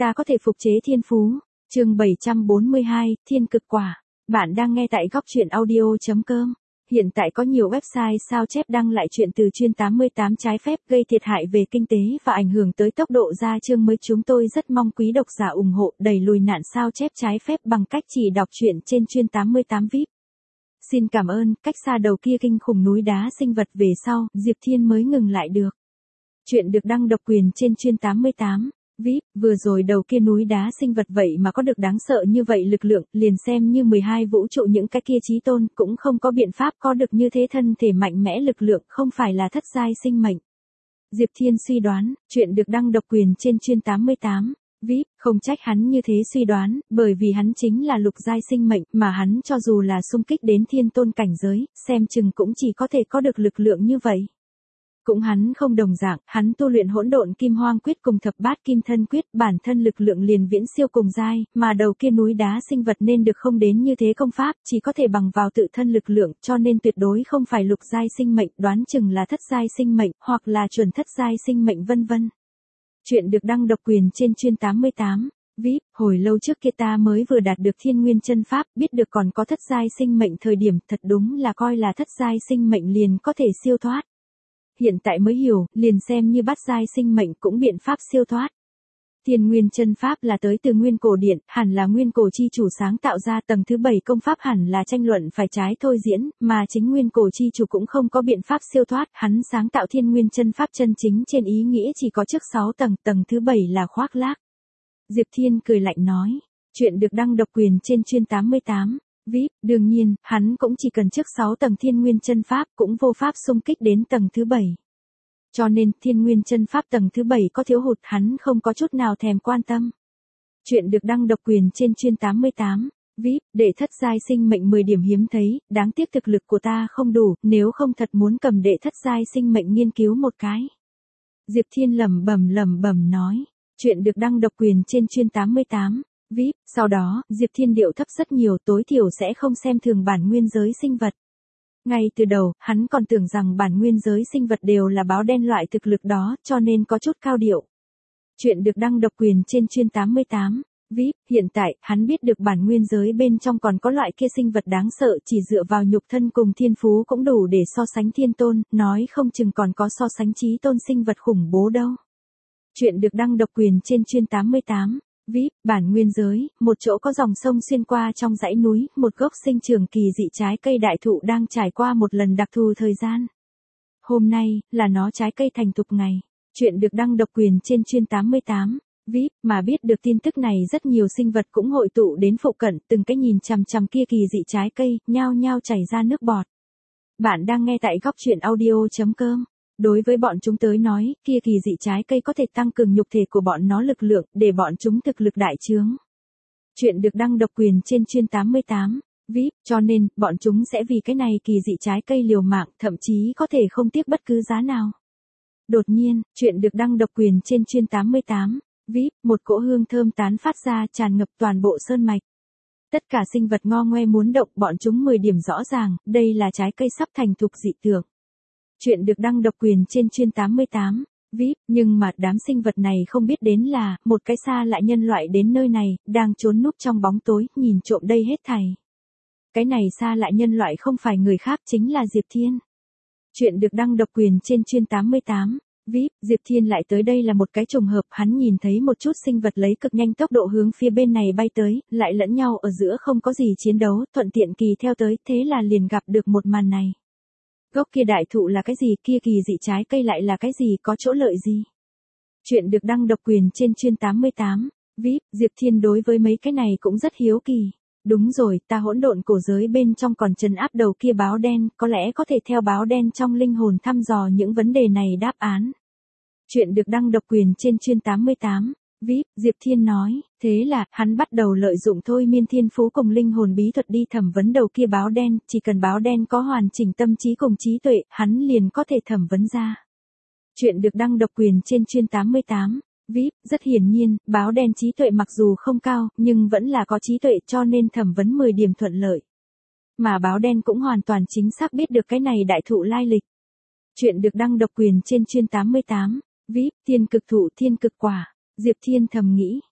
Ta có thể phục chế thiên phú. Chương 742, Thiên cực quả. Bạn đang nghe tại goctruyện.audio.com. Hiện tại có nhiều website sao chép đăng lại chuyện từ chuyên 88 trái phép gây thiệt hại về kinh tế và ảnh hưởng tới tốc độ ra chương mới. Chúng tôi rất mong quý độc giả ủng hộ đẩy lùi nạn sao chép trái phép bằng cách chỉ đọc truyện trên chuyên 88 VIP. Xin cảm ơn. Cách xa đầu kia kinh khủng núi đá sinh vật về sau, Diệp Thiên mới ngừng lại được. Chuyện được đăng độc quyền trên chuyên 88 VIP. Vừa rồi đầu kia núi đá sinh vật vậy mà có được đáng sợ như vậy lực lượng, liền xem như 12 vũ trụ những cái kia chí tôn cũng không có biện pháp có được như thế. Thân thể mạnh mẽ lực lượng không phải là thất giai sinh mệnh. Diệp Thiên suy đoán. Chuyện được đăng độc quyền trên chuyên 88 VIP. Không trách hắn như thế suy đoán, bởi vì hắn chính là lục giai sinh mệnh, mà hắn cho dù là xung kích đến thiên tôn cảnh giới, xem chừng cũng chỉ có thể có được lực lượng như vậy. Cũng hắn không đồng dạng, hắn tu luyện hỗn độn kim hoang quyết cùng thập bát kim thân quyết, bản thân lực lượng liền viễn siêu cùng giai, mà đầu kia núi đá sinh vật nên được không đến như thế công pháp, chỉ có thể bằng vào tự thân lực lượng, cho nên tuyệt đối không phải lục giai sinh mệnh, đoán chừng là thất giai sinh mệnh, hoặc là chuẩn thất giai sinh mệnh vân vân. Chuyện được đăng độc quyền trên chuyên 88 VIP. Hồi lâu trước kia ta mới vừa đạt được Thiên Nguyên chân pháp, biết được còn có thất giai sinh mệnh thời điểm, thật đúng là coi là thất giai sinh mệnh liền có thể siêu thoát. Hiện tại mới hiểu, liền xem như bát giai sinh mệnh cũng biện pháp siêu thoát. Thiên Nguyên chân pháp là tới từ Nguyên Cổ Điện, hẳn là Nguyên Cổ chi chủ sáng tạo ra. Tầng thứ 7 công pháp hẳn là tranh luận phải trái thôi diễn, mà chính Nguyên Cổ chi chủ cũng không có biện pháp siêu thoát. Hắn sáng tạo Thiên Nguyên chân pháp chân chính trên ý nghĩa chỉ có trước 6 tầng, tầng thứ 7 là khoác lác. Diệp Thiên cười lạnh nói. Chuyện được đăng độc quyền trên chuyên 88 VIP. Đương nhiên, hắn cũng chỉ cần trước 6 tầng Thiên Nguyên chân pháp, cũng vô pháp xung kích đến tầng thứ 7. Cho nên, Thiên Nguyên chân pháp tầng thứ 7 có thiếu hụt hắn không có chút nào thèm quan tâm. Chuyện được đăng độc quyền trên chuyên 88 VIP. Đệ thất giai sinh mệnh 10 điểm hiếm thấy, đáng tiếc thực lực của ta không đủ, nếu không thật muốn cầm đệ thất giai sinh mệnh nghiên cứu một cái. Diệp Thiên lẩm bẩm nói. Chuyện được đăng độc quyền trên chuyên 88 VIP. Sau đó, Diệp Thiên điệu thấp rất nhiều, tối thiểu sẽ không xem thường bản nguyên giới sinh vật. Ngay từ đầu, hắn còn tưởng rằng bản nguyên giới sinh vật đều là báo đen loại thực lực đó, cho nên có chút cao điệu. Chuyện được đăng độc quyền trên chuyên 88 VIP. Hiện tại, hắn biết được bản nguyên giới bên trong còn có loại kia sinh vật đáng sợ, chỉ dựa vào nhục thân cùng thiên phú cũng đủ để so sánh thiên tôn, nói không chừng còn có so sánh chí tôn sinh vật khủng bố đâu. Chuyện được đăng độc quyền trên chuyên 88 VIP. Bản nguyên giới, một chỗ có dòng sông xuyên qua trong dãy núi, một gốc sinh trưởng kỳ dị trái cây đại thụ đang trải qua một lần đặc thù thời gian. Hôm nay, là nó trái cây thành thục ngày. Chuyện được đăng độc quyền trên chuyên 88 VIP. Mà biết được tin tức này rất nhiều sinh vật cũng hội tụ đến phụ cận, từng cái nhìn chằm chằm kia kỳ dị trái cây, nhao nhao chảy ra nước bọt. Bạn đang nghe tại goctruyện.audio.com. Đối với bọn chúng tới nói, kia kỳ dị trái cây có thể tăng cường nhục thể của bọn nó lực lượng, để bọn chúng thực lực đại trướng. Chuyện được đăng độc quyền trên chuyên 88 VIP. Cho nên, bọn chúng sẽ vì cái này kỳ dị trái cây liều mạng, thậm chí có thể không tiếc bất cứ giá nào. Đột nhiên, chuyện được đăng độc quyền trên chuyên 88 VIP. Một cỗ hương thơm tán phát ra tràn ngập toàn bộ sơn mạch. Tất cả sinh vật ngo ngoe muốn động, bọn chúng 10 điểm rõ ràng, đây là trái cây sắp thành thục dị tượng. Chuyện được đăng độc quyền trên chuyên 88 VIP. Nhưng mà đám sinh vật này không biết đến là, một cái xa lạ nhân loại đến nơi này, đang trốn núp trong bóng tối, nhìn trộm đây hết thảy. Cái này xa lạ nhân loại không phải người khác, chính là Diệp Thiên. Chuyện được đăng độc quyền trên chuyên 88 VIP. Diệp Thiên lại tới đây là một cái trùng hợp, hắn nhìn thấy một chút sinh vật lấy cực nhanh tốc độ hướng phía bên này bay tới, lại lẫn nhau ở giữa không có gì chiến đấu, thuận tiện kỳ theo tới, thế là liền gặp được một màn này. Gốc kia đại thụ là cái gì, kia kỳ dị trái cây lại là cái gì, có chỗ lợi gì? Chuyện được đăng độc quyền trên chuyên 88 VIP. Diệp Thiên đối với mấy cái này cũng rất hiếu kỳ. Đúng rồi, ta hỗn độn cổ giới bên trong còn trấn áp đầu kia báo đen, có lẽ có thể theo báo đen trong linh hồn thăm dò những vấn đề này đáp án. Chuyện được đăng độc quyền trên chuyên 88 VIP. Diệp Thiên nói. Thế là, hắn bắt đầu lợi dụng thôi miên thiên phú cùng linh hồn bí thuật đi thẩm vấn đầu kia báo đen, chỉ cần báo đen có hoàn chỉnh tâm trí cùng trí tuệ, hắn liền có thể thẩm vấn ra. Chuyện được đăng độc quyền trên chuyên 88 VIP. Rất hiển nhiên, báo đen trí tuệ mặc dù không cao, nhưng vẫn là có trí tuệ, cho nên thẩm vấn 10 điểm thuận lợi. Mà báo đen cũng hoàn toàn chính xác biết được cái này đại thụ lai lịch. Chuyện được đăng độc quyền trên chuyên 88 VIP. Thiên cực thụ, thiên cực quả. Diệp Thiên thầm nghĩ,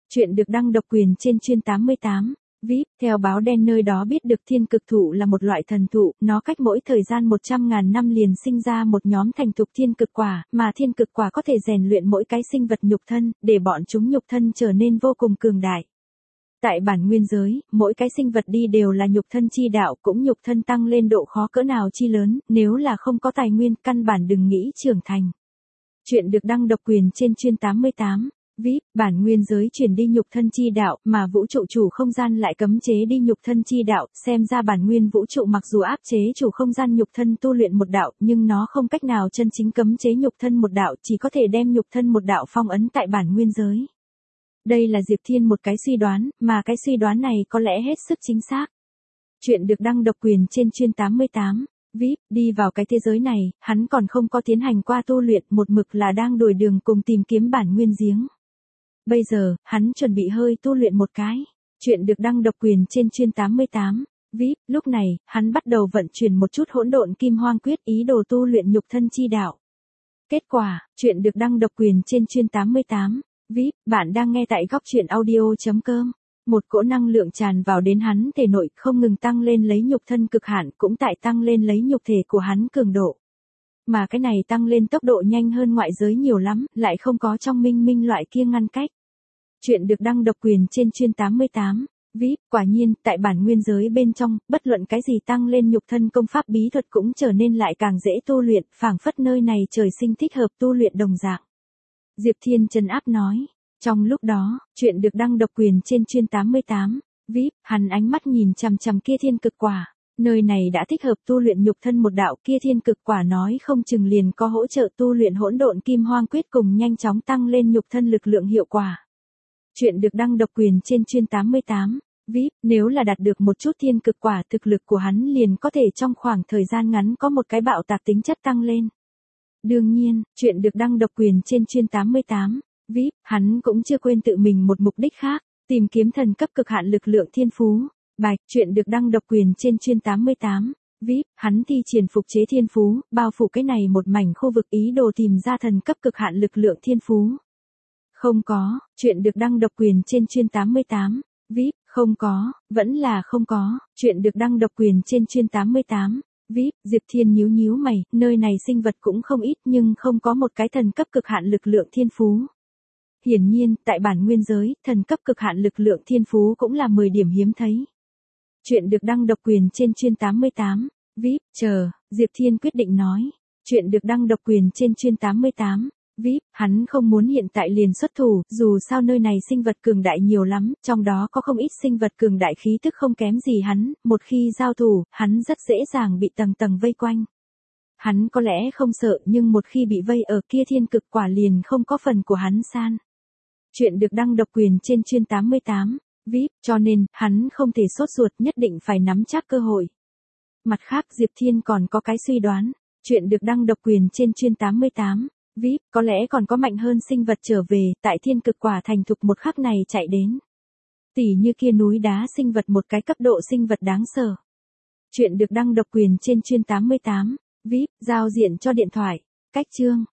Chuyện được đăng độc quyền trên chuyên 88. VIP, theo báo đen nơi đó biết được thiên cực thụ là một loại thần thụ, nó cách mỗi thời gian 100.000 năm liền sinh ra một nhóm thành thục thiên cực quả, mà thiên cực quả có thể rèn luyện mỗi cái sinh vật nhục thân, để bọn chúng nhục thân trở nên vô cùng cường đại. Tại bản nguyên giới, mỗi cái sinh vật đi đều là nhục thân chi đạo, cũng nhục thân tăng lên độ khó cỡ nào chi lớn, nếu là không có tài nguyên, căn bản đừng nghĩ trưởng thành. Chuyện được đăng độc quyền trên chuyên 88. VIP, bản nguyên giới chuyển đi nhục thân chi đạo, mà vũ trụ chủ không gian lại cấm chế đi nhục thân chi đạo, xem ra bản nguyên vũ trụ mặc dù áp chế chủ không gian nhục thân tu luyện một đạo, nhưng nó không cách nào chân chính cấm chế nhục thân một đạo, chỉ có thể đem nhục thân một đạo phong ấn tại bản nguyên giới. Đây là Diệp Thiên một cái suy đoán, mà cái suy đoán này có lẽ hết sức chính xác. Chuyện được đăng độc quyền trên chuyên 88. VIP, đi vào cái thế giới này, hắn còn không có tiến hành qua tu luyện, một mực là đang đổi đường cùng tìm kiếm bản nguyên giếng. Bây giờ, hắn chuẩn bị hơi tu luyện một cái. Chuyện được đăng độc quyền trên chuyên 88. VIP, lúc này, hắn bắt đầu vận chuyển một chút hỗn độn kim hoang quyết, ý đồ tu luyện nhục thân chi đạo. Kết quả, chuyện được đăng độc quyền trên chuyên 88. VIP, bạn đang nghe tại góc truyện audio.com. Một cỗ năng lượng tràn vào đến hắn thể nội, không ngừng tăng lên lấy nhục thân cực hạn, cũng tại tăng lên lấy nhục thể của hắn cường độ. Mà cái này tăng lên tốc độ nhanh hơn ngoại giới nhiều lắm, lại không có trong minh minh loại kia ngăn cách. Chuyện được đăng độc quyền trên chuyên 88. VIP, quả nhiên, tại bản nguyên giới bên trong, bất luận cái gì tăng lên nhục thân công pháp bí thuật cũng trở nên lại càng dễ tu luyện, phảng phất nơi này trời sinh thích hợp tu luyện đồng dạng. Diệp Thiên trấn áp nói. Trong lúc đó, chuyện được đăng độc quyền trên chuyên 88. VIP, hắn ánh mắt nhìn chằm chằm kia thiên cực quả. Nơi này đã thích hợp tu luyện nhục thân một đạo, kia thiên cực quả nói không chừng liền có hỗ trợ tu luyện hỗn độn kim hoang quyết cùng nhanh chóng tăng lên nhục thân lực lượng hiệu quả. Chuyện được đăng độc quyền trên chuyên 88. VIP, nếu là đạt được một chút thiên cực quả, thực lực của hắn liền có thể trong khoảng thời gian ngắn có một cái bạo tạc tính chất tăng lên. Đương nhiên, chuyện được đăng độc quyền trên chuyên 88. VIP, hắn cũng chưa quên tự mình một mục đích khác, tìm kiếm thần cấp cực hạn lực lượng thiên phú. Bạch, chuyện được đăng độc quyền trên chuyên 88. VIP, hắn thi triển phục chế thiên phú, bao phủ cái này một mảnh khu vực ý đồ tìm ra thần cấp cực hạn lực lượng thiên phú. Không có, chuyện được đăng độc quyền trên chuyên 88. VIP, không có, vẫn là không có, chuyện được đăng độc quyền trên chuyên 88. VIP, Diệp Thiên nhíu nhíu mày, nơi này sinh vật cũng không ít nhưng không có một cái thần cấp cực hạn lực lượng thiên phú. Hiển nhiên, tại bản nguyên giới, thần cấp cực hạn lực lượng thiên phú cũng là 10 điểm hiếm thấy. Chuyện được đăng độc quyền trên chuyên 88. VIP, chờ, Diệp Thiên quyết định nói. Chuyện được đăng độc quyền trên chuyên 88. VIP, hắn không muốn hiện tại liền xuất thủ, dù sao nơi này sinh vật cường đại nhiều lắm, trong đó có không ít sinh vật cường đại khí tức không kém gì hắn, một khi giao thủ, hắn rất dễ dàng bị tầng tầng vây quanh. Hắn có lẽ không sợ nhưng một khi bị vây ở kia thiên cực quả liền không có phần của hắn san. Chuyện được đăng độc quyền trên chuyên 88. VIP, cho nên, hắn không thể sốt ruột, nhất định phải nắm chắc cơ hội. Mặt khác, Diệp Thiên còn có cái suy đoán. Chuyện được đăng độc quyền trên chuyên 88. VIP, có lẽ còn có mạnh hơn sinh vật trở về, tại thiên cực quả thành thục một khắc này chạy đến. Tỉ như kia núi đá sinh vật một cái cấp độ sinh vật đáng sợ. Chuyện được đăng độc quyền trên chuyên 88. VIP, giao diện cho điện thoại. Cách chương.